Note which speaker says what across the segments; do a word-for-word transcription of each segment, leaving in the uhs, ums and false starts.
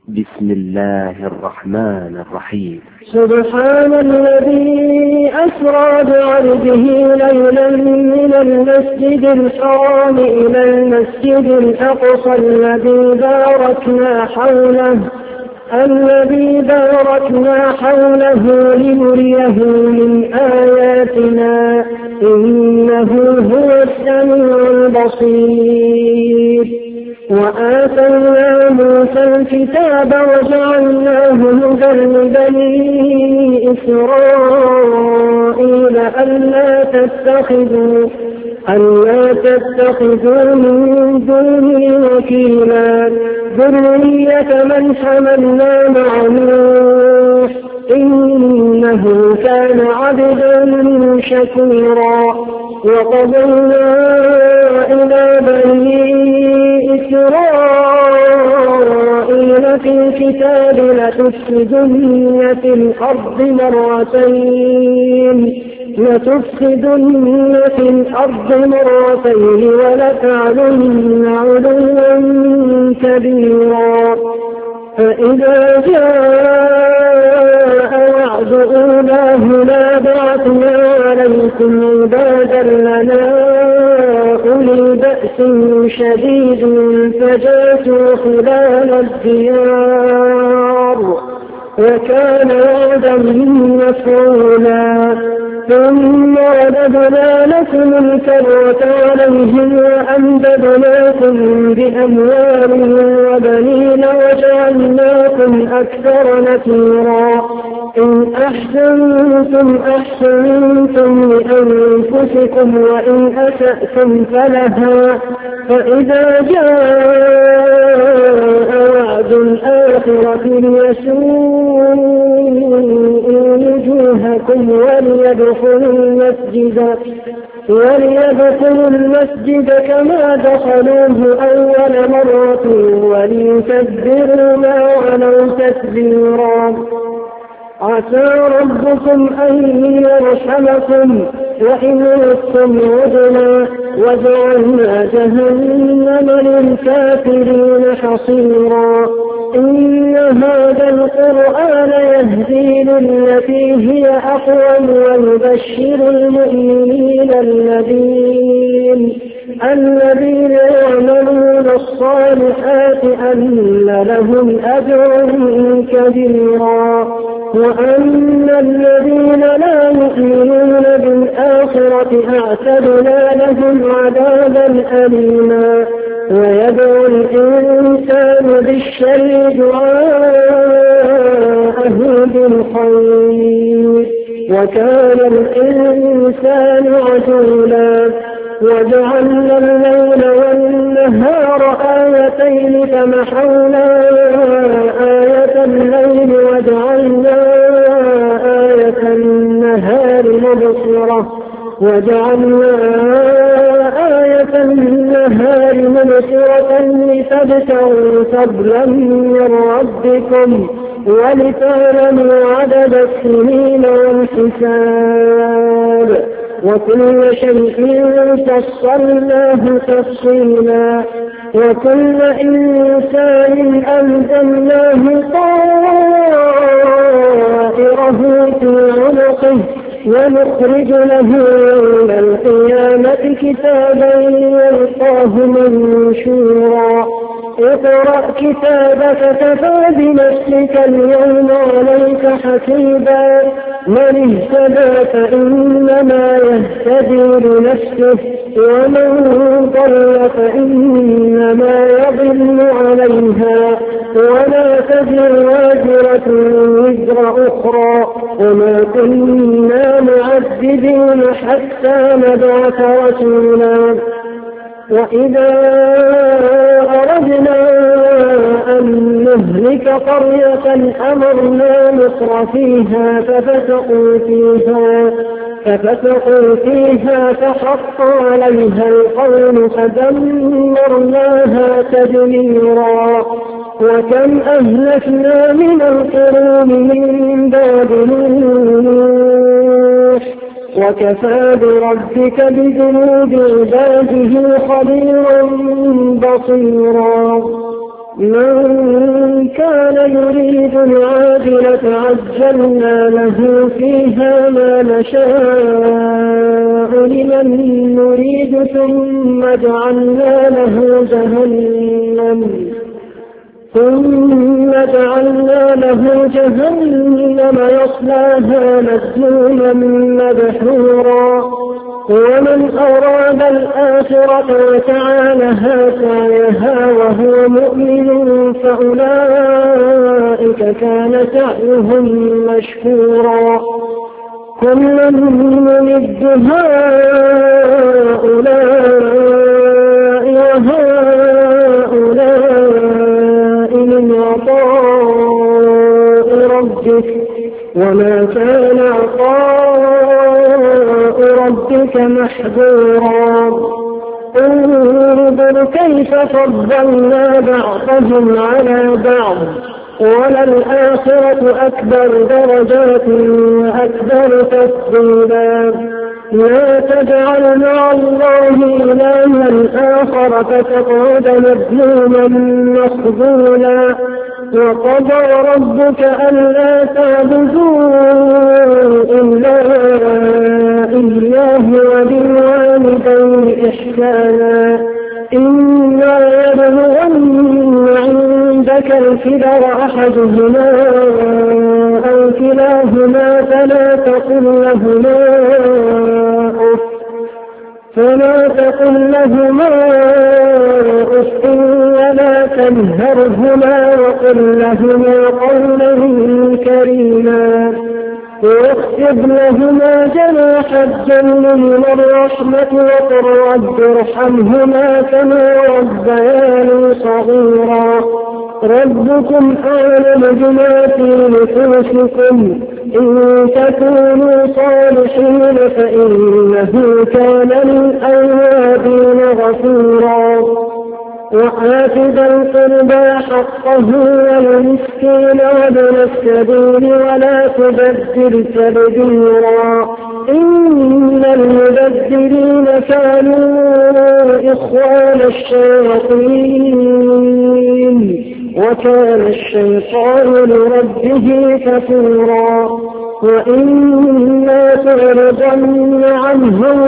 Speaker 1: بسم الله الرحمن الرحيم.
Speaker 2: سبحان الذي أسرى بعبده ليلا من المسجد الحرام إلى المسجد الأقصى الذي باركنا حوله الذي باركنا حوله لنريه من آياتنا إنه هو السميع البصير. وآتينا موسى الكتاب وجعلناه هدى لبني إسرائيل ألا تتخذوا ألا تتخذوا من دونه وكيلا ذرية من حملنا مع نوح إنه كان عبدا شكورا. وقضينا إلى بني إسرائيل في الكتاب لتفسدن في الأرض مرتين لتفسدن في الأرض مرتين ولتعلن علوا كبيرا. فإذا جاء وعد أولاهما بعثنا عليكم عبادا لنا أولي بأس شديد فجاسوا خلال الديار وكان وعدا مفعولا. ثم رددنا لكم الكرة عليهم وأمددناكم بأموال وبنين وجعلناكم أكثر نفيرا. إن أحسنتم أحسنتم لأنفسكم وإن أسأتم فلها. فإذا جاء وعد الآخرة ليسوءوا وجوهكم وليدخلوا المسجد وليدخلوا المسجد كما دخلوه أول مرة وليتبروا ما علوا تتبيرا. عسى ربكم أن يرحمكم وإن عدتم عدنا وجعلنا جهنم للكافرين حصيرا. إن هذا القرآن يهدي للتي هي أقوم ويبشر المؤمنين الذين الذين يعملون الصالحات أن لهم أجرا كبيرا. وأن الذين لا يؤمنون بالآخرة أعتدنا لهم عذابا أليما. ويدعو الإنسان بالشر دعاءه بالخير وكان الإنسان عجولا. وجعلنا الليل والنهار آيتين فمحونا آية الليل وجعلنا آية النهار مبصرة وجعلنا آية النهار مبصرة لتبتغوا فضلا من ربكم ولتعلموا عدد السنين والحساب وكل شيء فصلناه تفصيلا. وكل إنسان ألزمناه طائره في عنقه ونخرج له يوم القيامة كتابا يلقاه منشورا. اقرأ كتابك كفى بنفسك اليوم عليك حسيبا. من اهتدى فإنما يهتدي لنفسه ومن ضل فإنما يضل عليها ولا تزر وازرة وزر أخرى وما كنا معذبين حتى نبعث رسولا. وإذا أردنا أن نهلك قرية أمرنا مترفيها ففسقوا فيها ففسقوا فيها فحق عليها القول فدمرناها تدميرا. وكم أهلكنا من القرون من بعد نوح وكفى بربك بذنوب عباده خبيرا بصيرا. من كان يريد العاجلة عجلنا له فيها ما نشاء لمن نريد ثم جعلنا له جهنم ثم جعلنا له جهنم يصلاها مذموما مدحورا ومن أراد الآخرة وسعى لها سعيها وهو مؤمن فأولئك كان سعيهم مشكورا كلا نمد هؤلاء وهؤلاء من عطاء ربك وما كان عطاء ربك محظورا انظر كيف فضلنا بعضهم على بعض وللآخرة أكبر درجات وأكبر تفضيلا لا تجعل مع الله إلها آخر فتقعد مذموما مخذولا وقضى ربك ألا تعبدوا إلا إياه وبالوالدين إحسانا إما يبلغن عندك الكبر أحدهما أو كلاهما فلا تقل لهما أف فلا تقل لهما أف ولا تنهرهما وقل لهما قولا كريما واخفض لهما جناح الذل من الرحمة وقل رب ارحمهما كما ربياني صغيرا ربكم أعلم بما في نفوسكم إن تكونوا صالحين فإنه كان للأوابين غفورا وآت ذا القربى حقه والمسكين وابن السبيل ولا تبذر تبذيرا إن المبذرين كانوا إخوان الشياطين وكان الشيطان لربه كفورا وإما تعرضن عنه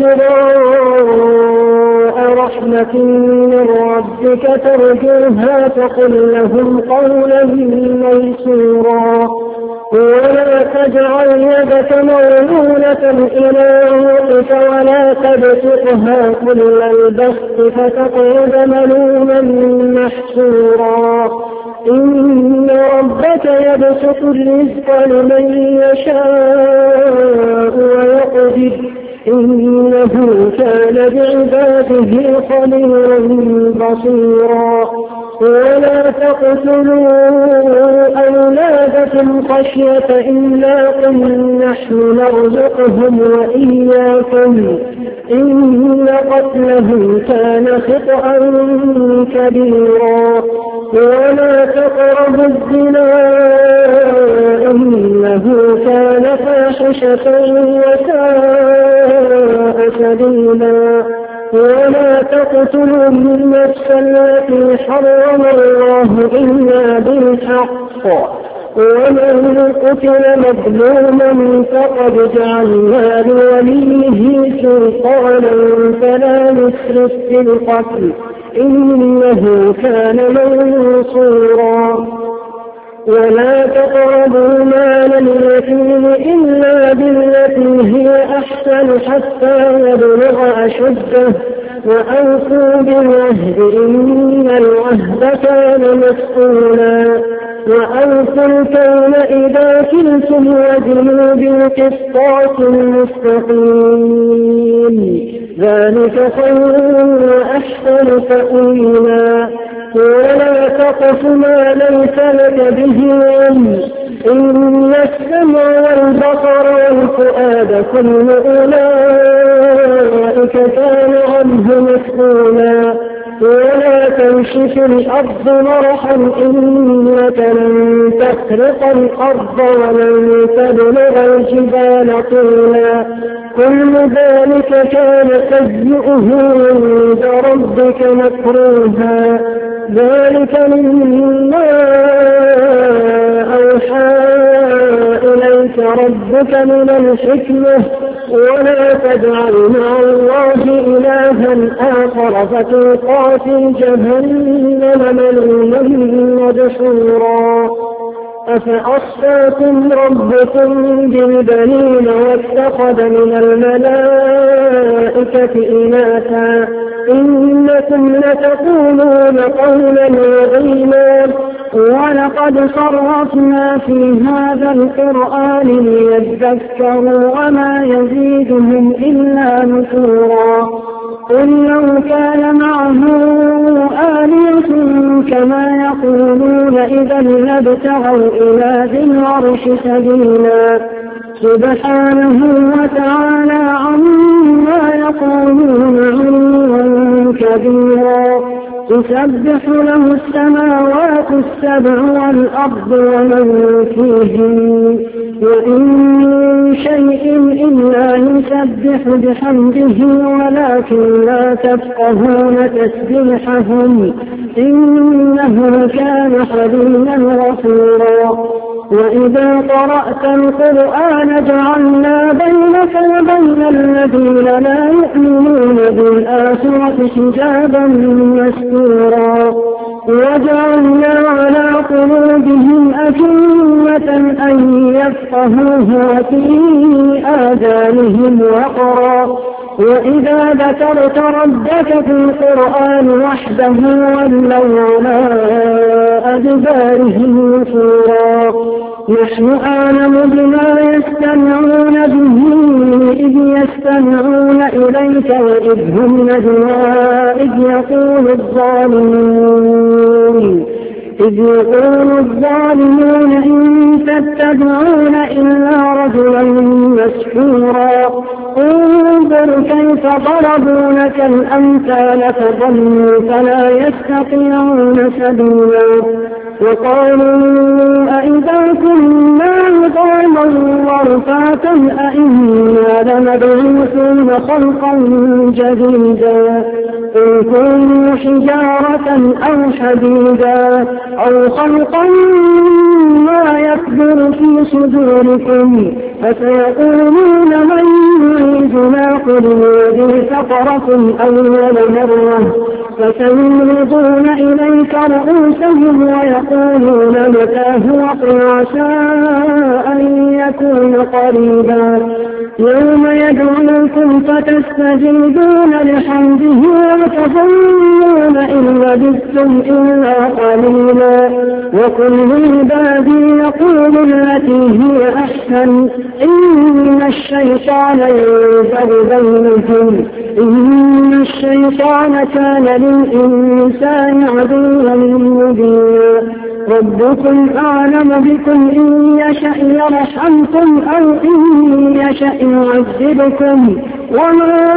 Speaker 2: بسراء رحمة من ربك ترجوها فقل لهم قولا ميسورا ولا تجعل يدك مغلولة إلى عنقك ولا تبسطها كل البسط فتقعد ملوما محسورا إن ربك يبسط الرزق لمن يشاء ويقدر إنه كان بعباده خبيرا بصيرا ولا تقتلوا أولادكم خشية إملاق نحن نرزقهم وإياكم إن قتلهم كان خطأ كبيرا ولا تقربوا الزنا إنه كان فاحشة وساء سبيلا ولا تقتلوا النفس التي حرم الله إلا بالحق ومن قتل مظلوما فقد جعلنا لوليه سلطانا فلا يسرف في القتل إنه كان منصورا ولا تقربوا مال اليتيم إلا بالتي هي أحسن حتى يبلغ أشده وأوفوا بالعهد إن العهد كان مسؤولا وأوفوا الكيل إذا كلتم وزنوا بالقسطاس المستقيم ذلك خير وأحسن تأويلا ولا تقف ما ليس لك به علم إن السمع والبصر والفؤاد كل أولئك كان عنه مسؤولا ولا تمش في الأرض مرحا إنك لن تخرق الأرض ولن تبلغ الجبال طولا كل ذلك كان سيئه عند ربك مكروها ذلك مما أوحى إليك ربك من الحكمة ولا تجعل مع الله إلها آخر فتلقى في جهنم ملوما مدحورا أفأصفاكم ربكم بالبنين واتخذ من الملائكة إناثا إنكم لتقولون قولا عظيما ولقد صرفنا في هذا القرآن ليذكروا وما يزيدهم إلا نفورا قل لو كان معه آلية كما يقولون إذا لابتغوا إلى ذي العرش سبيلا سبحانه وتعالى عما يقولون علوا كبيرا تسبح له السماوات السبع والأرض ومن فيهن وإن من شيء إلا يسبح بحمده ولكن لا تفقهون تسبيحهم إنه كان حليما غفورا وإذا قرأت القرآن جعلنا بينك وبين الذين لا يؤمنون بالآخرة حجابا مستورا وجعلنا على قلوبهم أكنة أن يفقهوه وفي آذانهم وقرا وإذا ذكرت ربك في القرآن وحده ولوا على أدبارهم نفورا نحن أعلم بما يستمعون به إذ يستمعون إليك وإذ هم نجوى إذ يقول الظالمون إذ يقول الظالمون إن تتبعون إلا رجلا مسحورا انظر كيف ضربوا لك الأمثال فضلوا فلا يستطيعون سبيلا وقالوا أئذا كنا عظاما ورفاتا أئنا لمبعوثون خلقا جديدا قل كونوا حجارة أو حديدا أو خلقا ما يكبر في صدوركم فسيقولون من يعيدنا قل هذه فقرة أول مرة فسينغضون إليك رؤوسهم ويقولون متى هو قل عسى أن يكون قريبا يوم يدعوكم فتستجيبون لحمده وتظنون إن لبثتم إلا قليلا وكل عبادي يقول التي هي أحسن إن الشيطان ينزغ بينكم إن الشيطان كان للإنسان عدوا مبينا ربكم أعلم بكم إن يشأ يرحمكم أو إن يشأ يعذبكم وما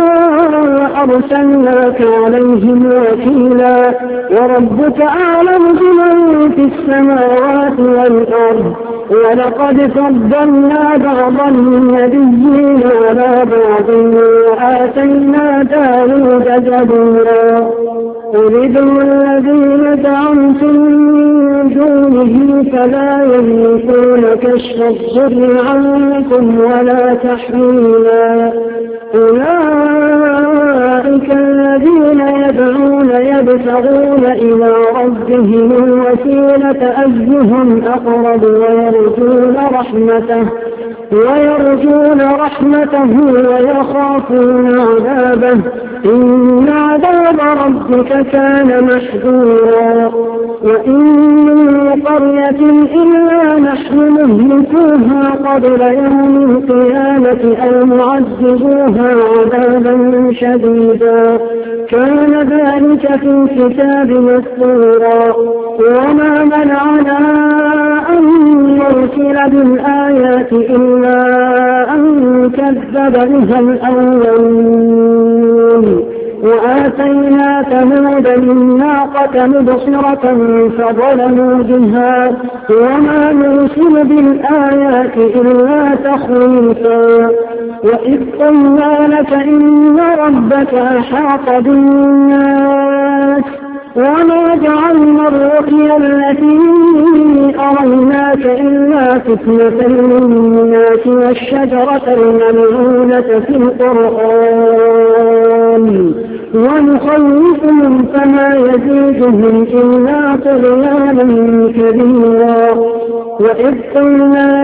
Speaker 2: أرسلناك عليهم وكيلا وربك أعلم بمن في السماوات والأرض ولقد فضلنا بعض النبيين على بعض وآتينا داود زبورا قل ادعوا الذين زعمتم من دونه فلا يملكون كشف الضر عنكم ولا تحويلا أولئك الذين يدعون يبتغون إلى ربهم الوسيلة أيهم أقرب ويرجون رحمته ويرجون رحمته ويخافون عذابه إن عذاب ربك كان محذورا وإن من قرية إلا نحن مهلكوها قبل يوم القيامة أو معذبوها عذابا شديدا كان ذلك في الكتاب مسطورا وما منعنا أن نرسل بالآيات إلا أن كذب بها الأولون وآتينا ثمود الناقة مبصرة فظلموا بها وما نرسل بالآيات إلا تخويفا وإذ قلنا لك إن ربك أحاط بالناس وما جعلنا الرؤيا التي أريناك إلا فتنة للناس والشجرة الملعونة في القرآن ونخوفهم فما يزيدهم إلا طغيانا كبيرا وإذ قلنا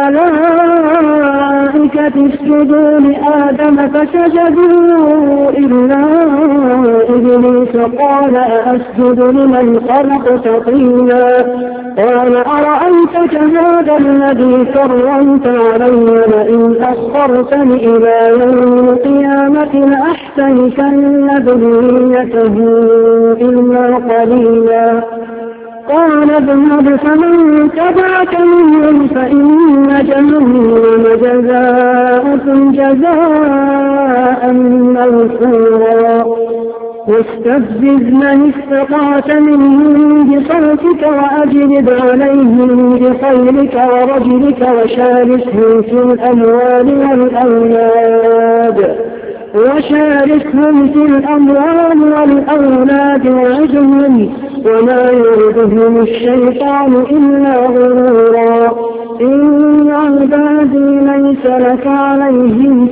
Speaker 2: للملائكة اسجدوا لآدم فسجدوا إلا إبليس قال أأسجد لمن خلقت طينا قال أرأيتك هذا الذي كرمت علي لئن أخرتني إلى يوم القيامة لأحتركن ذريته إلا قليلا قال اذهب فمن تبعك منهم فإن جهنم جزاؤكم جزاء موفورا واستفزز من استطعت منهم بصوتك وأجلب عليهم بخيلك ورجلك وشاركهم في الأموال والأولاد وشاركهم في الأموال والأولاد وعزهم وما يردهم الشيطان إلا غرورا إن عبادي ليس لك عليهم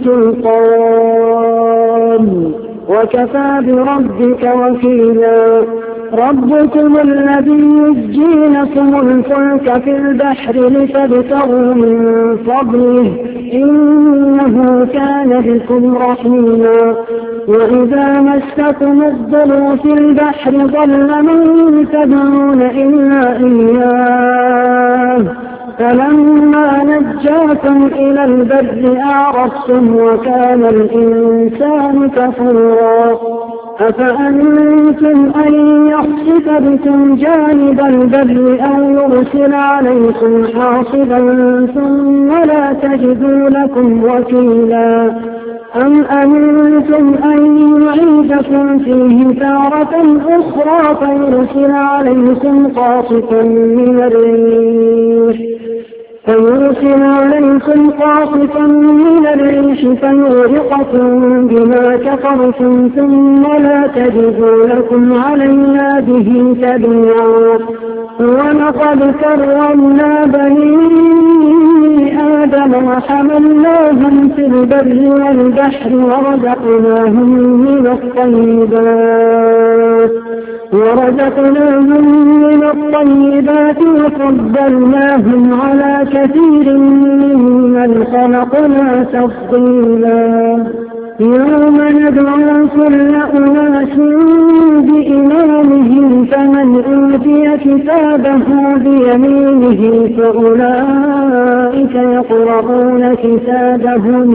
Speaker 2: سلطان وكفى بربك وكيلا ربكم الذي يزجي لكم الفلك في البحر لتبتغوا من فضله إنه كان بكم رحيما وإذا مسكم الضر في البحر ضل من تدعون إلا إياه فلما نجاكم إلى البر أعرضتم وكان الإنسان كفورا أفأمنتم أن يخسف بكم جانب البر أو يرسل عليكم حاصبا ثم لا تجدوا لكم وكيلا أم أمنتم أن يعيدكم فيه تارة أخرى فيرسل عليكم قاصفا من الريح فيرسل عليكم قاصفا من الريح فيغرقكم بما كفرتم ثم لا تجدوا لكم علينا به تبيعا ولقد كرمنا بني آدم وحملناهم في البر والبحر ورزقناهم من الطيبات ورزقناهم من الطيبات وفضلناهم على كثير ممن خلقنا تفضيلا يوم ندعو كل أناس بإمامهم فمن أوتي كتابه بيمينه فأولئك يقرؤون كتابهم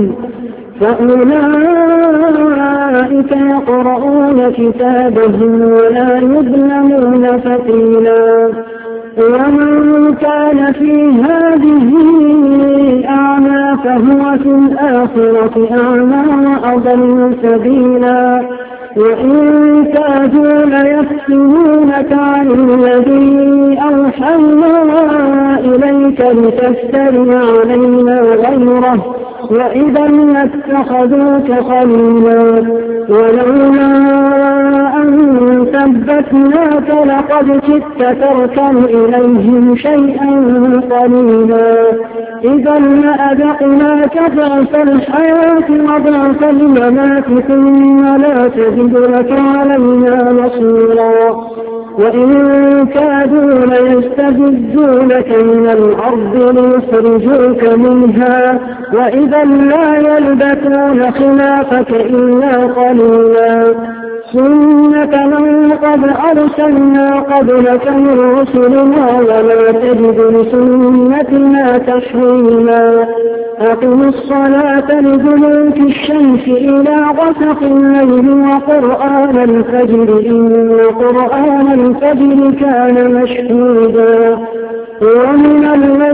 Speaker 2: فأولئك يقرؤون كتابهم ولا يظلمون فتيلا ومن كان في هذه أعمى فهو في الآخرة أعمى وأضل سبيلا وإن كادوا ليفتنونك عن الذي أوحينا إليك لتفتري علينا غيره وإذا لاتخذوك خليلا ولولا أن ثبتناك لقد كدت تركن إليهم شيئا قليلا إذا لأذقناك ضعف الحياة وضعف الممات ثم لا تجد لك علينا نصيرا وإن كادوا ليستفزونك من الأرض ليخرجوك منها وإذا لا يلبثون خلافك إلا قليلا سنة من قد أرسلنا قبلك من رسلنا ولا تجد لسنتنا تحويلا أقم الصلاة لدلوك الشمس إلى غسق الليل وقرآن الفجر إن قرآن الفجر كان مشهودا ومن الليل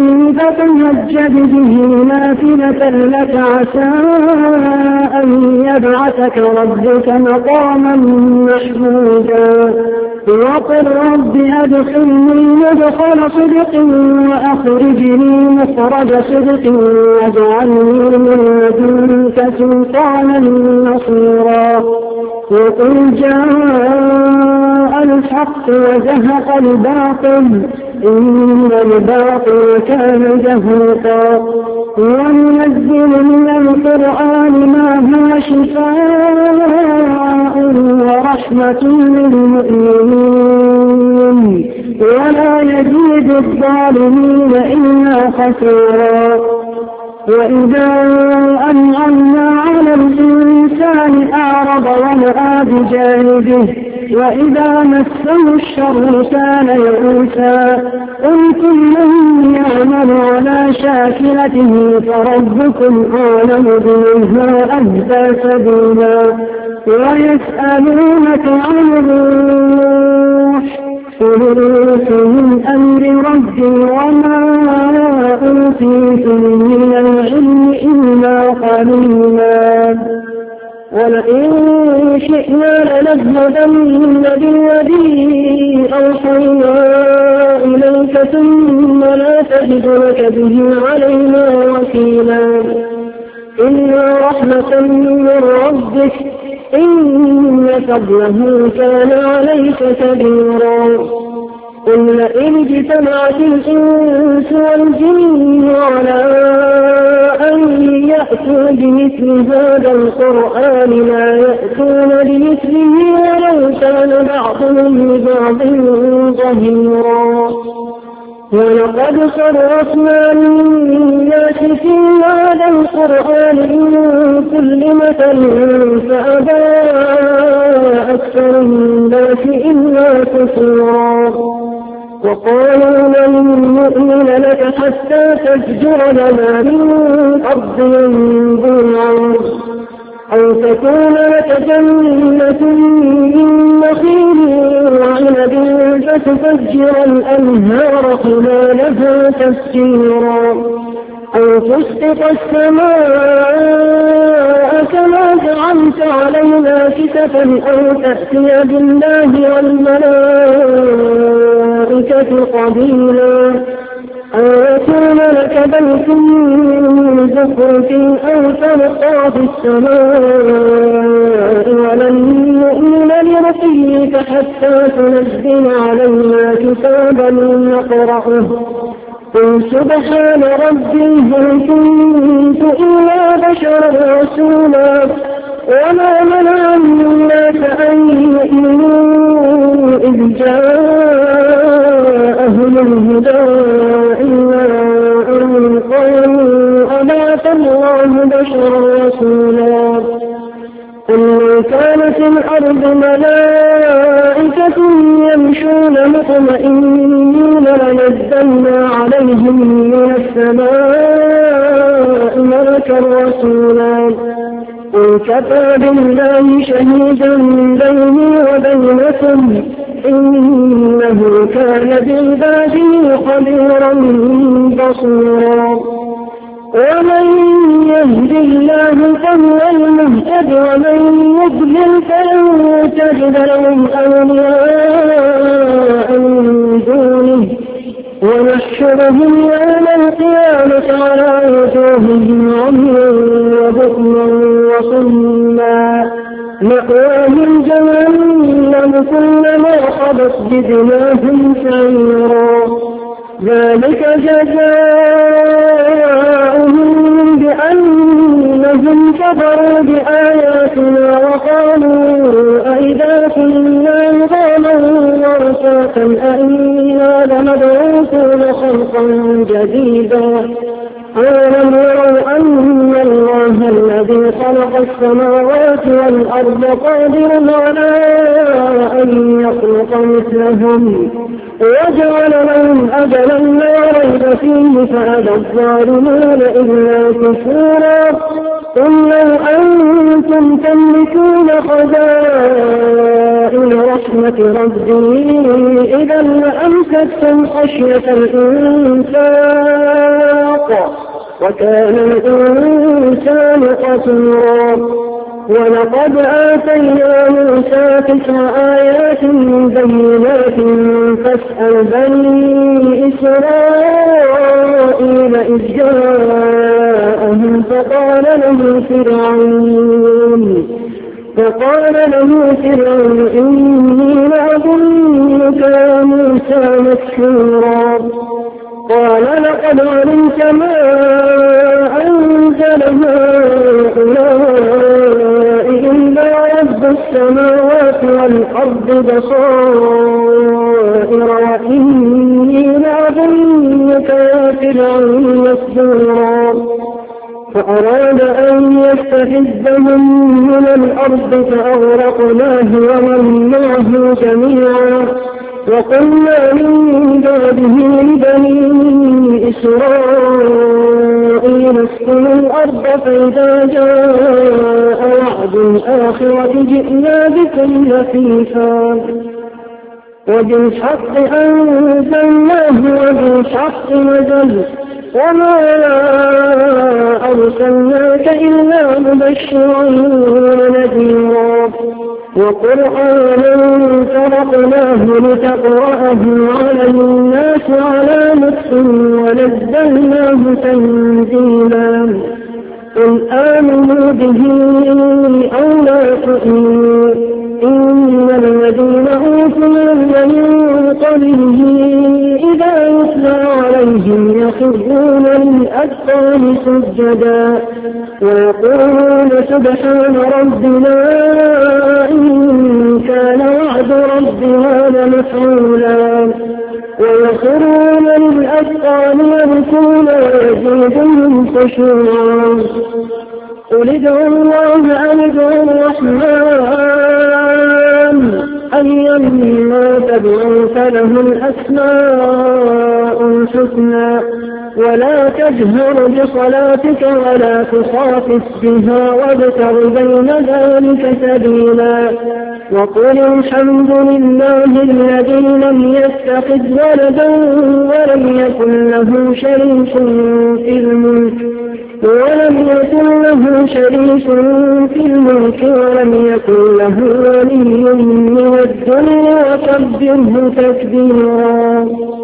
Speaker 2: فتهجد به نافلة لك عسى أن يبعثك ربك مقاما محمودا وقل رب أدخلني مدخل صدق وأخرجني مخرج صدق واجعلني من لدنك سلطانا نصيرا وقل جاء الحق وزهق الباطل إن الباطل كان زهوقا وننزل من القرآن ما هو شفاء ورحمة للمؤمنين ولا يزيد الظالمين إلا خسيرا وإذا أنعمنا على الإنسان أعرض ونأى بجانبه وإذا مسه الشر كان يئوسا قل كل يعمل على شاكلته فربكم أعلم بمن هو أهدى سبيلا ويسألونك عن الروح قل الروح من أمر ربي وما أوتيتم من العلم إلا قليلا ولئن شئنا لنذهبن بالذي أوحينا إليك ثم لا تجد لك به علينا وكيلا إلا رحمة من ربك إن فضله كان عليك كبيرا قل لئن اجتمعت الإنس والجن على أن يأتوا بمثل هذا القرآن لا يأتون بمثله ولو كان بعضهم لبعض ظهيرا ولقد صرفنا للناس في هذا القرآن من كل مثل فأبى أكثر الناس إلا كفورا وقالوا لن نؤمن لك حتى تفجر لنا من أرض ينبوعا أو تكون لك جنة من نخيل وعنب فتفجر الأنهار خلالها تفجيرا أو تسقط السماء كما زعمت علينا كسفا أو تأتي بالله والملائكة قبيلا أو يكون لك بيت من زخرف أو تلقى في السماء ولن نؤمن لرقيك حتى تنزل علينا كتابا نقرأه قل سبحان ربي هل كنت إلا بشرا رسولا وما منع الناس أن يؤمنوا إذ جاءهم الهدى إلا أن قالوا أبعث الله بشرا رسولا قل لو كان في الأرض ملائكة يمشون مطمئنين لنزلنا عليهم من السماء ملكا رسولا قل كفى بالله شهيدا بيني وبينكم إنه كان بعباده خبيرا بصيرا ومن يهد الله فهو المهتد ومن يضلل فلن تجد لهم أولياء من دونه ونحشرهم يوم القيامة على وجوههم عميا وبكما وصما مأواهم جهنم كلما خبت زدناهم سعيرا ذلك جزاؤهم بأنهم كفروا بآياتنا وقالوا أئذا كنا عظاما ورفاتا أئنا لمبعوثون خلقا جديدا أولم يروا أن الله الذي خلق السماوات والأرض قادر على أن يخلق مثلهم وجعل لهم أجلا لا ريب فيه فأبى الظالمون إلا كفورا قل لو أنتم تملكون خزائن رحمة ربي إذا لأمسكتم خشية الإنسان بالحق وكان الإنسان قتورا. ولقد آتينا موسى تسع آيات بينات فاسأل بني إسرائيل إذ جاءهم فقال له فرعون فقال له فرعون إني لأظنك يا موسى مسحورا. قال لقد علمت ما أنزل هؤلاء إلا رب السماوات والأرض بصائر وإني لأظنك يا فرعون مسحورا. فأراد أن يستفزهم من الأرض فأغرقناه ومن معه جميعا. وقلنا من بعده لبني إسرائيل اسكنوا الأرض فإذا جاء وعد الآخرة جئنا بكم لفيفا. وبالحق أنزلناه وبالحق نزل وما أرسلناك إلا مبشرا ونذيرا. وقرآنا فرقناه لتقرأه على الناس على مكث ونزلناه تنزيلا. قل آمنوا به أو لا تؤمنوا إن الذين أوتوا العلم من قبله إذا يتلى عليهم يخرون للأذقان سجدا ويقولون سبحان ربنا إن كان وعد ربنا لمفعولا. ويخرون للأذقان يبكون ويزيدهم خشوعا. قل ادعوا الله أم ادعوا الرحمن أيما تدعوا فله الأسماء الحسنى. ولا تجهر بصلاتك ولا تخافت بها وابتغ بين ذلك سبيلا. وقل الحمد لله الذي لم يتخذ ولدا ولم يكن له شريك في الملك ولم يكن له شريك في الملك ولم يكن له ولي من الذل وكبره تكبيرا.